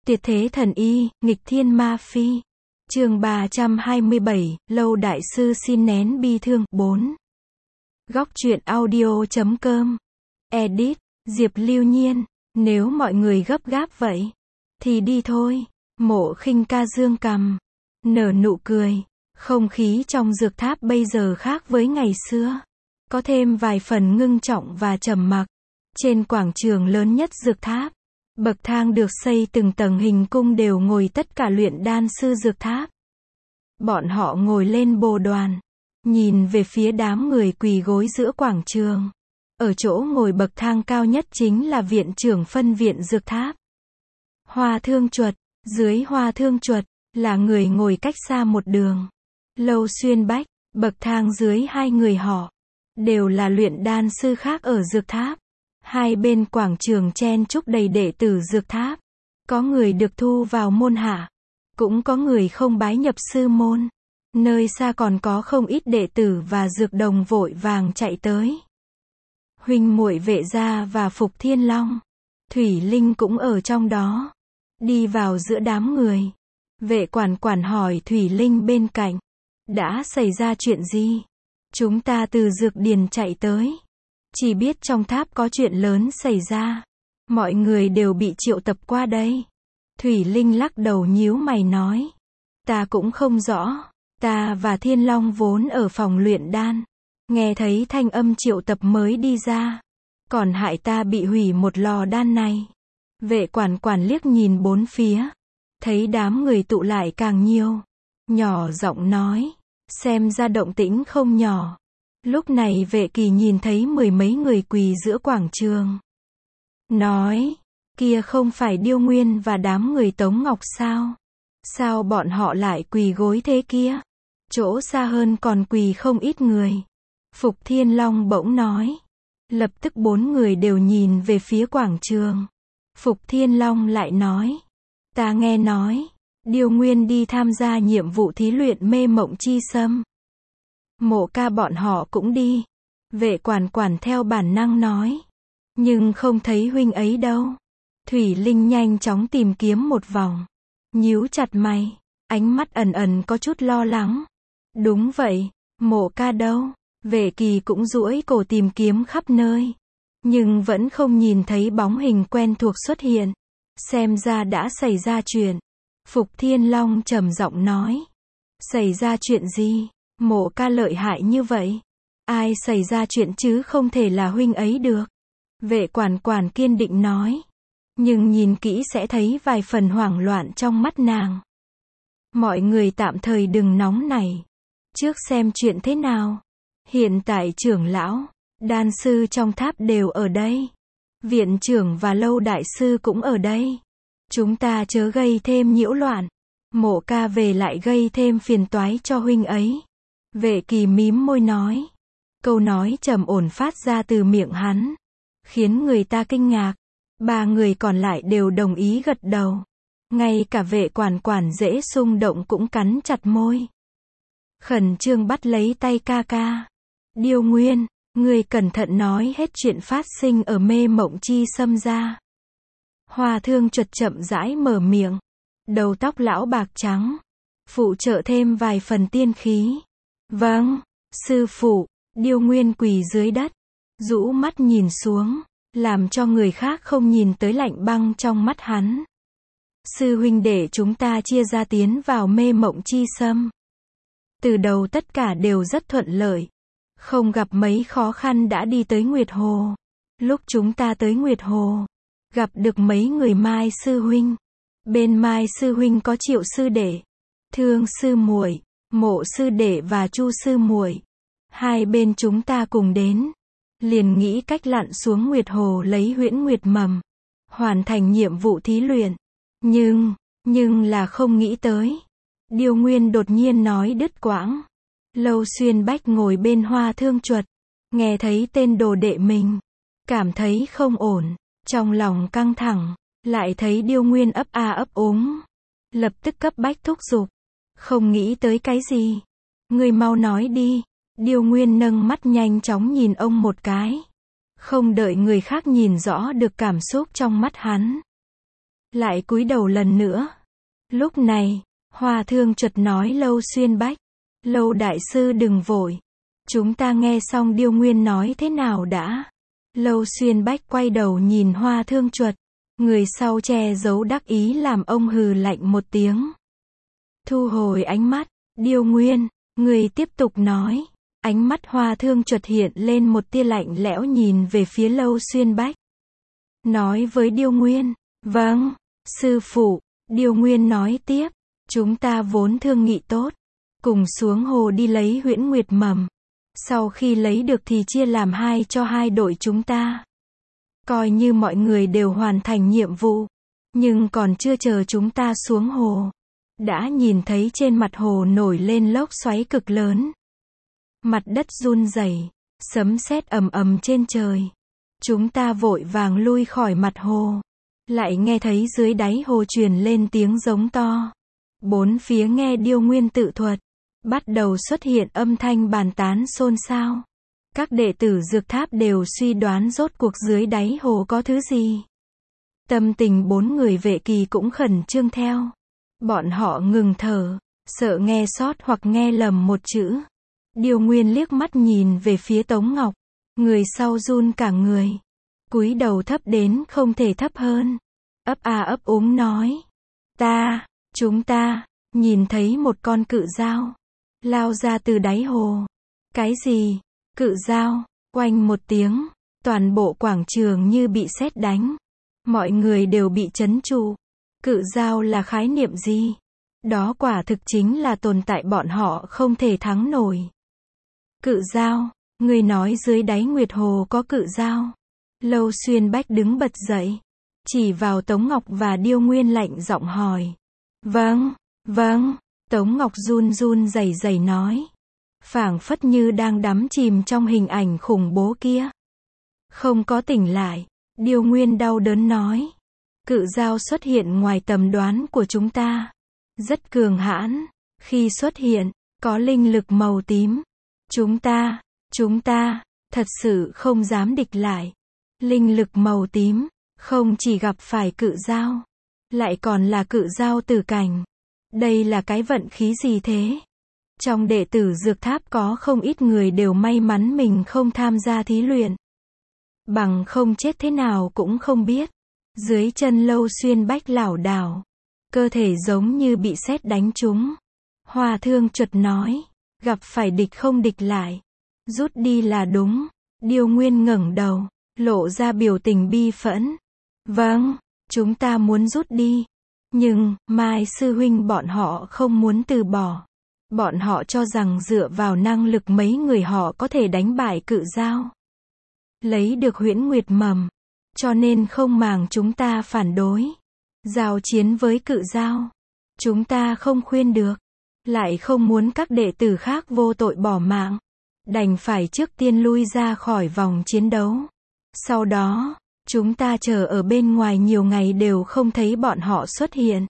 Tuyệt thế thần y, nghịch thiên ma phi. Chương 327, Lâu đại sư xin nén bi thương. 4. Góc truyện audio.com. Edit, Diệp Lưu Nhiên. Nếu mọi người gấp gáp vậy, thì đi thôi. Mộ Khinh ca dương cằm, nở nụ cười. Không khí trong dược tháp bây giờ khác với ngày xưa. Có thêm vài phần ngưng trọng và trầm mặc. Trên quảng trường lớn nhất dược tháp, bậc thang được xây từng tầng hình cung đều ngồi tất cả luyện đan sư dược tháp. Bọn họ ngồi lên bồ đoàn, nhìn về phía đám người quỳ gối giữa quảng trường. Ở chỗ ngồi bậc thang cao nhất chính là viện trưởng phân viện dược tháp. Hoa Thương Chuật, dưới Hoa Thương Chuật, là người ngồi cách xa một đường. Lâu Xuyên Bách, bậc thang dưới hai người họ, đều là luyện đan sư khác ở dược tháp. Hai bên quảng trường chen chúc đầy đệ tử dược tháp. Có người được thu vào môn hạ, cũng có người không bái nhập sư môn. Nơi xa còn có không ít đệ tử và dược đồng vội vàng chạy tới. Huynh muội Vệ Gia và Phục Thiên Long, Thủy Linh cũng ở trong đó. Đi vào giữa đám người, Vệ quản quản hỏi Thủy Linh bên cạnh, đã xảy ra chuyện gì? Chúng ta từ dược điền chạy tới, chỉ biết trong tháp có chuyện lớn xảy ra. Mọi người đều bị triệu tập qua đây. Thủy Linh lắc đầu nhíu mày nói, ta cũng không rõ. Ta và Thiên Long vốn ở phòng luyện đan, nghe thấy thanh âm triệu tập mới đi ra. Còn hại ta bị hủy một lò đan này. Vệ quản quản liếc nhìn bốn phía, thấy đám người tụ lại càng nhiều, nhỏ giọng nói, xem ra động tĩnh không nhỏ. Lúc này Vệ Kỳ nhìn thấy mười mấy người quỳ giữa quảng trường, nói, kia không phải Điêu Nguyên và đám người Tống Ngọc sao? Sao bọn họ lại quỳ gối thế kia? Chỗ xa hơn còn quỳ không ít người. Phục Thiên Long bỗng nói. Lập tức bốn người đều nhìn về phía quảng trường. Phục Thiên Long lại nói, ta nghe nói, Điêu Nguyên đi tham gia nhiệm vụ thí luyện mê mộng chi sâm. Mộ ca bọn họ cũng đi. Vệ quản quản theo bản năng nói, nhưng không thấy huynh ấy đâu. Thủy Linh nhanh chóng tìm kiếm một vòng, nhíu chặt mày, ánh mắt ẩn ẩn có chút lo lắng. Đúng vậy, Mộ ca đâu? Vệ Kỳ cũng duỗi cổ tìm kiếm khắp nơi, nhưng vẫn không nhìn thấy bóng hình quen thuộc xuất hiện. Xem ra đã xảy ra chuyện. Phục Thiên Long trầm giọng nói, xảy ra chuyện gì? Mộ ca lợi hại như vậy, ai xảy ra chuyện chứ không thể là huynh ấy được. Vệ quản quản kiên định nói, nhưng nhìn kỹ sẽ thấy vài phần hoảng loạn trong mắt nàng. Mọi người tạm thời đừng nóng nảy, trước xem chuyện thế nào. Hiện tại trưởng lão, đan sư trong tháp đều ở đây. Viện trưởng và Lâu đại sư cũng ở đây. Chúng ta chớ gây thêm nhiễu loạn. Mộ ca về lại gây thêm phiền toái cho huynh ấy. Vệ Kỳ mím môi nói. Câu nói trầm ổn phát ra từ miệng hắn, khiến người ta kinh ngạc. Ba người còn lại đều đồng ý gật đầu. Ngay cả vệ quản quản dễ xung động cũng cắn chặt môi, khẩn trương bắt lấy tay ca ca. Điêu Nguyên, người cẩn thận nói hết chuyện phát sinh ở mê mộng chi sâm ra. Hoa Thương Chuật chậm rãi mở miệng, đầu tóc lão bạc trắng, phụ trợ thêm vài phần tiên khí. Vâng, sư phụ. Điêu Nguyên quỳ dưới đất, rũ mắt nhìn xuống, làm cho người khác không nhìn tới lạnh băng trong mắt hắn. Sư huynh để chúng ta chia ra tiến vào mê mộng chi sâm. Từ đầu tất cả đều rất thuận lợi, không gặp mấy khó khăn đã đi tới Nguyệt Hồ. Lúc chúng ta tới Nguyệt Hồ, gặp được mấy người Mai sư huynh. Bên Mai sư huynh có Triệu sư đệ, Thương sư muội, Mộ sư đệ và Chu sư muội. Hai bên chúng ta cùng đến, liền nghĩ cách lặn xuống Nguyệt Hồ lấy huyễn nguyệt mầm, hoàn thành nhiệm vụ thí luyện. Nhưng là không nghĩ tới. Điêu Nguyên đột nhiên nói đứt quãng. Lâu Xuyên Bách ngồi bên Hoa Thương Chuật, nghe thấy tên đồ đệ mình, cảm thấy không ổn, trong lòng căng thẳng, lại thấy Điêu Nguyên ấp a ấp úng, lập tức cấp bách thúc giục. Không nghĩ tới cái gì? Người mau nói đi. Điêu Nguyên nâng mắt nhanh chóng nhìn ông một cái, không đợi người khác nhìn rõ được cảm xúc trong mắt hắn. lại cúi đầu lần nữa. Lúc này, Hoa Thương chợt nói Lâu Xuyên Bách, Lâu đại sư đừng vội. Chúng ta nghe xong Điêu Nguyên nói thế nào đã. Lâu Xuyên Bách quay đầu nhìn Hoa Thương chuột. Người sau che giấu đắc ý làm ông hừ lạnh một tiếng. Thu hồi ánh mắt, Điêu Nguyên, người tiếp tục nói. Ánh mắt Hoa Thương chợt hiện lên một tia lạnh lẽo nhìn về phía Lâu Xuyên Bách. Nói với Điêu Nguyên, vâng, sư phụ. Điêu Nguyên nói tiếp, chúng ta vốn thương nghị tốt, cùng xuống hồ đi lấy huyễn nguyệt mầm. Sau khi lấy được thì chia làm hai cho hai đội chúng ta. Coi như mọi người đều hoàn thành nhiệm vụ. Nhưng còn chưa chờ chúng ta xuống hồ, đã nhìn thấy trên mặt hồ nổi lên lốc xoáy cực lớn. Mặt đất run rẩy, sấm sét ầm ầm trên trời. Chúng ta vội vàng lui khỏi mặt hồ. Lại nghe thấy dưới đáy hồ truyền lên tiếng giống to. Bốn phía nghe Điêu Nguyên tự thuật. Bắt đầu xuất hiện âm thanh bàn tán xôn xao. Các đệ tử Dược Tháp đều suy đoán rốt cuộc dưới đáy hồ có thứ gì. Tâm tình bốn người vệ kỳ cũng khẩn trương theo. Bọn họ ngừng thở, sợ nghe sót hoặc nghe lầm một chữ. Điêu Nguyên liếc mắt nhìn về phía Tống Ngọc. Người sau run cả người. Cúi đầu thấp đến không thể thấp hơn. Ấp a ấp úng nói. Chúng ta, nhìn thấy một con cự dao. Lao ra từ đáy hồ. Cái gì? Cự dao, oanh một tiếng. Toàn bộ quảng trường như bị sét đánh. Mọi người đều bị trấn trụ. Cự dao là khái niệm gì? Đó quả thực chính là tồn tại bọn họ không thể thắng nổi. Cự dao, người nói dưới đáy Nguyệt Hồ có cự dao. Lâu Xuyên Bách đứng bật dậy, chỉ vào Tống Ngọc và Điêu Nguyên lạnh giọng hỏi. Vâng. Tống Ngọc run run rẩy rẩy nói. Phảng phất như đang đắm chìm trong hình ảnh khủng bố kia. Không có tỉnh lại. Điêu Nguyên đau đớn nói. Cự dao xuất hiện ngoài tầm đoán của chúng ta. Rất cường hãn. Khi xuất hiện, có linh lực màu tím. Chúng ta, thật sự không dám địch lại. Linh lực màu tím, không chỉ gặp phải cự dao, lại còn là cự dao tử cảnh. Đây là cái vận khí gì thế? Trong đệ tử Dược Tháp có không ít người đều may mắn mình không tham gia thí luyện. Bằng không chết thế nào cũng không biết. Dưới chân Lâu Xuyên Bách lảo đảo, cơ thể giống như bị sét đánh trúng. Hoa Thương chợt nói, gặp phải địch không địch lại, rút đi là đúng. Điêu Nguyên ngẩng đầu, lộ ra biểu tình bi phẫn. Vâng, chúng ta muốn rút đi. Nhưng, Mai sư huynh bọn họ không muốn từ bỏ. Bọn họ cho rằng dựa vào năng lực mấy người họ có thể đánh bại cự dao. Lấy được huyễn nguyệt mầm. Cho nên không màng chúng ta phản đối. Giao chiến với cự dao. Chúng ta không khuyên được. Lại không muốn các đệ tử khác vô tội bỏ mạng. Đành phải trước tiên lui ra khỏi vòng chiến đấu. Sau đó, chúng ta chờ ở bên ngoài nhiều ngày đều không thấy bọn họ xuất hiện.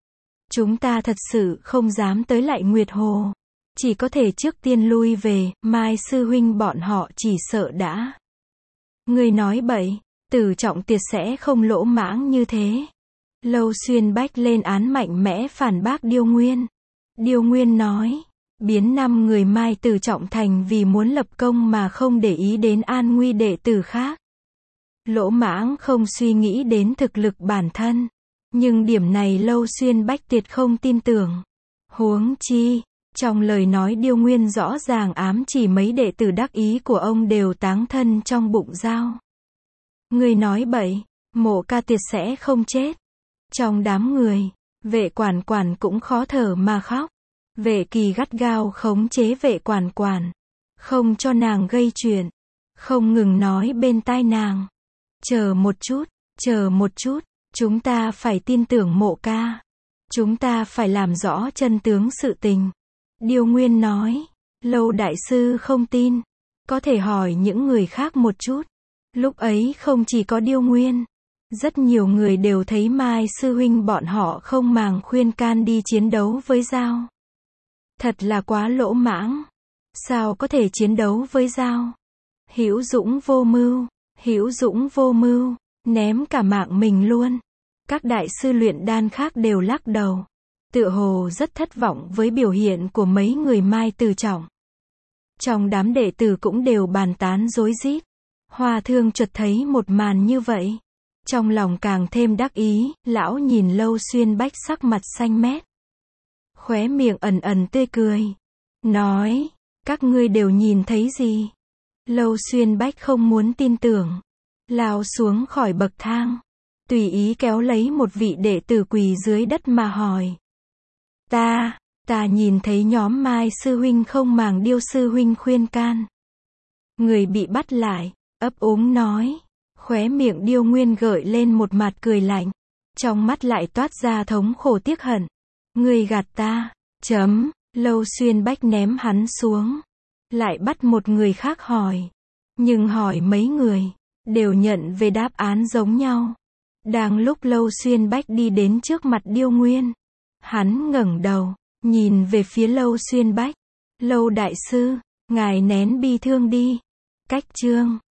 Chúng ta thật sự không dám tới lại Nguyệt Hồ. Chỉ có thể trước tiên lui về, Mai sư huynh bọn họ chỉ sợ đã. Người nói bậy, Tử Trọng Tiệt sẽ không lỗ mãng như thế. Lâu Xuyên Bách lên án mạnh mẽ phản bác Điêu Nguyên. Điêu Nguyên nói, biến 5 người Mai Tử Trọng thành vì muốn lập công mà không để ý đến an nguy đệ tử khác. Lỗ mãng không suy nghĩ đến thực lực bản thân. Nhưng điểm này Lâu Xuyên Bách tuyệt không tin tưởng. Huống chi, trong lời nói Điêu Nguyên rõ ràng ám chỉ mấy đệ tử đắc ý của ông đều táng thân trong bụng dao. Người nói bậy, Mộ Ca Tiệt sẽ không chết. Trong đám người, Vệ Quản Quản cũng khó thở mà khóc. Vệ Kỳ gắt gao khống chế Vệ Quản Quản, không cho nàng gây chuyện, không ngừng nói bên tai nàng. Chờ một chút, chúng ta phải tin tưởng Mộ Ca. Chúng ta phải làm rõ chân tướng sự tình. Điêu Nguyên nói, Lâu đại sư không tin, có thể hỏi những người khác một chút. Lúc ấy không chỉ có Điêu Nguyên, rất nhiều người đều thấy Mai sư huynh bọn họ không màng khuyên can đi chiến đấu với dao. Thật là quá lỗ mãng. Sao có thể chiến đấu với dao? Hữu dũng vô mưu, ném cả mạng mình luôn. Các đại sư luyện đan khác đều lắc đầu. Tựa hồ rất thất vọng với biểu hiện của mấy người Mai Từ Trọng. Trong đám đệ tử cũng đều bàn tán rối rít. Hoa Thương chợt thấy một màn như vậy. Trong lòng càng thêm đắc ý, lão nhìn Lâu Xuyên Bách sắc mặt xanh mét. Khóe miệng ẩn ẩn tươi cười. Nói, các ngươi đều nhìn thấy gì? Lâu Xuyên Bách không muốn tin tưởng. Lao xuống khỏi bậc thang. Tùy ý kéo lấy một vị đệ tử quỳ dưới đất mà hỏi. Ta nhìn thấy nhóm Mai sư huynh không màng Điêu sư huynh khuyên can. Người bị bắt lại, ấp úng nói. Khóe miệng Điêu Nguyên gợi lên một mặt cười lạnh. Trong mắt lại toát ra thống khổ tiếc hận. Người gạt ta. Lâu Xuyên Bách ném hắn xuống. Lại bắt một người khác hỏi. Nhưng hỏi mấy người, đều nhận về đáp án giống nhau. Đang lúc Lâu Xuyên Bách đi đến trước mặt Điêu Nguyên. Hắn ngẩng đầu, nhìn về phía Lâu Xuyên Bách. Lâu đại sư, ngài nén bi thương đi. Cách chương